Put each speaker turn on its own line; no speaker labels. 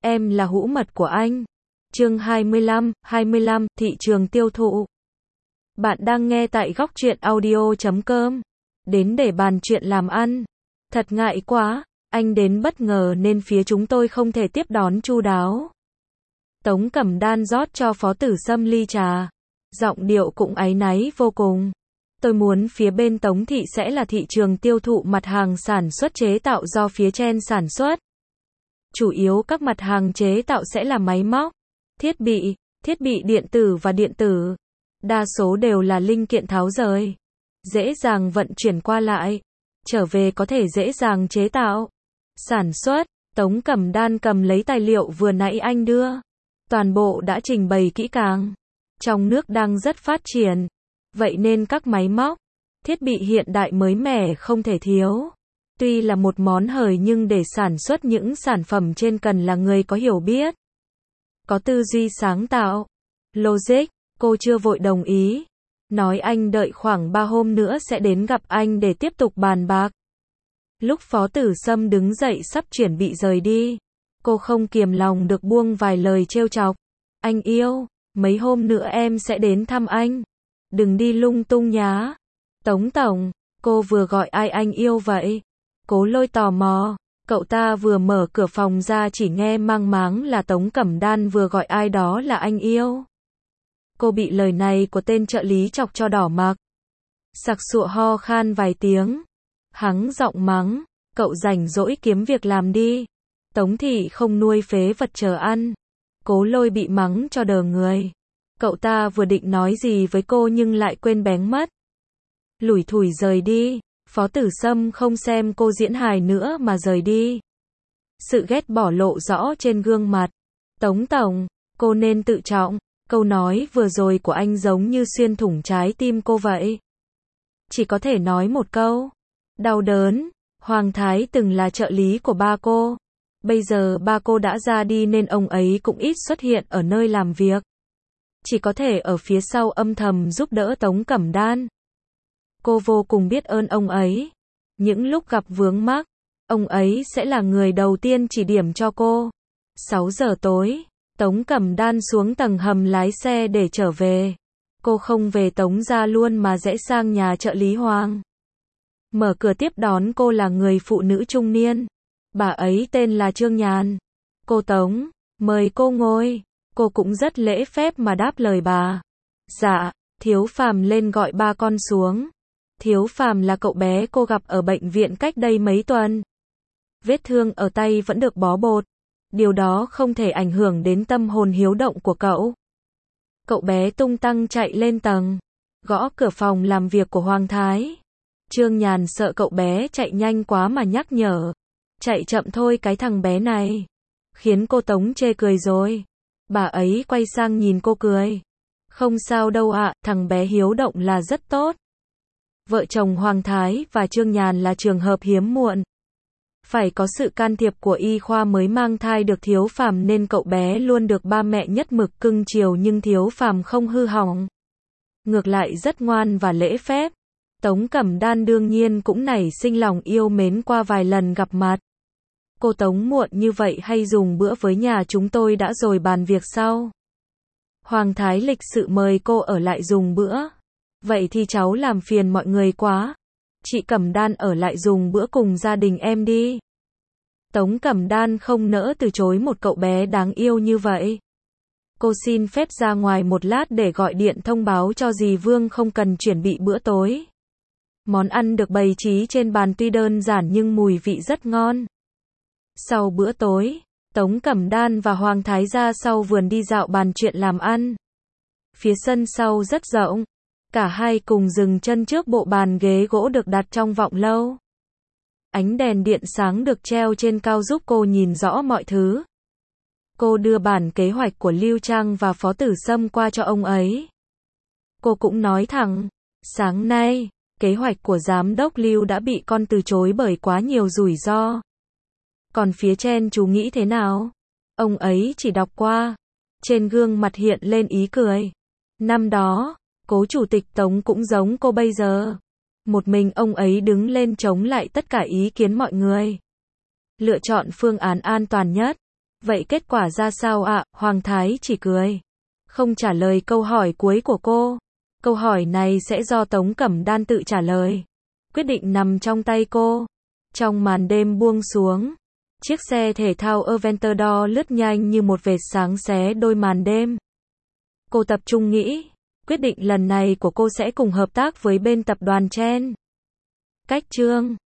em là hũ mật của anh. Chương 25, thị trường tiêu thụ. Bạn đang nghe tại góc truyện audio.com. Đến để bàn chuyện làm ăn. Thật ngại quá, anh đến bất ngờ nên phía chúng tôi không thể tiếp đón chu đáo. Tống Cẩm Đan rót cho Phó Tử Sâm ly trà. Giọng điệu cũng áy náy vô cùng. Tôi muốn phía bên Tống thị sẽ là thị trường tiêu thụ mặt hàng sản xuất chế tạo do phía trên sản xuất. Chủ yếu các mặt hàng chế tạo sẽ là máy móc, thiết bị điện tử và điện tử. Đa số đều là linh kiện tháo rời, dễ dàng vận chuyển qua lại, trở về có thể dễ dàng chế tạo, sản xuất. Tống Cẩm Đan cầm lấy tài liệu vừa nãy anh đưa. Toàn bộ đã trình bày kỹ càng. Trong nước đang rất phát triển, vậy nên các máy móc, thiết bị hiện đại mới mẻ không thể thiếu. Tuy là một món hời nhưng để sản xuất những sản phẩm trên cần là người có hiểu biết, có tư duy sáng tạo, logic. Cô chưa vội đồng ý, nói anh đợi khoảng 3 hôm nữa sẽ đến gặp anh để tiếp tục bàn bạc. Lúc Phó Tử Sâm đứng dậy sắp chuẩn bị rời đi, cô không kiềm lòng được buông vài lời trêu chọc. Anh yêu, mấy hôm nữa em sẽ đến thăm anh. Đừng đi lung tung nhá. Tống tổng, cô vừa gọi ai anh yêu vậy? Cố Lôi tò mò. Cậu ta vừa mở cửa phòng ra chỉ nghe mang máng là Tống Cẩm Đan vừa gọi ai đó là anh yêu. Cô bị lời này của tên trợ lý chọc cho đỏ mặt. Sặc sụa ho khan vài tiếng. Hắng giọng mắng, cậu rảnh rỗi kiếm việc làm đi. Tống thị không nuôi phế vật chờ ăn. Cố Lôi bị mắng cho đờ người. Cậu ta vừa định nói gì với cô nhưng lại quên bén mất. Lủi thủi rời đi. Phó Tử Sâm không xem cô diễn hài nữa mà rời đi. Sự ghét bỏ lộ rõ trên gương mặt. Tống tổng, cô nên tự trọng. Câu nói vừa rồi của anh giống như xuyên thủng trái tim cô vậy. Chỉ có thể nói một câu. Đau đớn. Hoàng Thái từng là trợ lý của ba cô. Bây giờ ba cô đã ra đi nên ông ấy cũng ít xuất hiện ở nơi làm việc. Chỉ có thể ở phía sau âm thầm giúp đỡ Tống Cẩm Đan. Cô vô cùng biết ơn ông ấy. Những lúc gặp vướng mắc, ông ấy sẽ là người đầu tiên chỉ điểm cho cô. 6 giờ tối, Tống Cẩm Đan xuống tầng hầm lái xe để trở về. Cô không về Tống gia luôn mà rẽ sang nhà trợ lý Hoàng. Mở cửa tiếp đón cô là người phụ nữ trung niên. Bà ấy tên là Trương Nhàn. Cô Tống, mời cô ngồi. Cô cũng rất lễ phép mà đáp lời bà. Dạ, Thiếu Phàm lên gọi ba con xuống. Thiếu Phàm là cậu bé cô gặp ở bệnh viện cách đây mấy tuần. Vết thương ở tay vẫn được bó bột. Điều đó không thể ảnh hưởng đến tâm hồn hiếu động của cậu. Cậu bé tung tăng chạy lên tầng, gõ cửa phòng làm việc của Hoàng Thái. Trương Nhàn sợ cậu bé chạy nhanh quá mà nhắc nhở. Chạy chậm thôi cái thằng bé này. Khiến cô Tống chê cười rồi. Bà ấy quay sang nhìn cô cười. Không sao đâu ạ, thằng bé hiếu động là rất tốt. Vợ chồng Hoàng Thái và Trương Nhàn là trường hợp hiếm muộn. Phải có sự can thiệp của y khoa mới mang thai được Thiếu Phàm nên cậu bé luôn được ba mẹ nhất mực cưng chiều nhưng Thiếu Phàm không hư hỏng. Ngược lại rất ngoan và lễ phép. Tống Cẩm Đan đương nhiên cũng nảy sinh lòng yêu mến qua vài lần gặp mặt. Cô Tống muộn như vậy hay dùng bữa với nhà chúng tôi đã rồi bàn việc sau. Hoàng Thái lịch sự mời cô ở lại dùng bữa. Vậy thì cháu làm phiền mọi người quá. Chị Cẩm Đan ở lại dùng bữa cùng gia đình em đi. Tống Cẩm Đan không nỡ từ chối một cậu bé đáng yêu như vậy. Cô xin phép ra ngoài một lát để gọi điện thông báo cho dì Vương không cần chuẩn bị bữa tối. Món ăn được bày trí trên bàn tuy đơn giản nhưng mùi vị rất ngon. Sau bữa tối, Tống Cẩm Đan và Hoàng Thái ra sau vườn đi dạo bàn chuyện làm ăn. Phía sân sau rất rộng. Cả hai cùng dừng chân trước bộ bàn ghế gỗ được đặt trong vọng lâu. Ánh đèn điện sáng được treo trên cao giúp cô nhìn rõ mọi thứ. Cô đưa bản kế hoạch của Lưu Trang và Phó Tử Sâm qua cho ông ấy. Cô cũng nói thẳng, sáng nay, kế hoạch của giám đốc Lưu đã bị con từ chối bởi quá nhiều rủi ro. Còn phía trên chú nghĩ thế nào? Ông ấy chỉ đọc qua. Trên gương mặt hiện lên ý cười. Năm đó, Cố chủ tịch Tống cũng giống cô bây giờ. Một mình ông ấy đứng lên chống lại tất cả ý kiến mọi người. Lựa chọn phương án an toàn nhất. Vậy kết quả ra sao ạ? Hoàng Thái chỉ cười. Không trả lời câu hỏi cuối của cô. Câu hỏi này sẽ do Tống Cẩm Đan tự trả lời. Quyết định nằm trong tay cô. Trong màn đêm buông xuống, chiếc xe thể thao Aventador lướt nhanh như một vệt sáng xé đôi màn đêm. Cô tập trung nghĩ, quyết định lần này của cô sẽ cùng hợp tác với bên tập đoàn Chen. Cách chương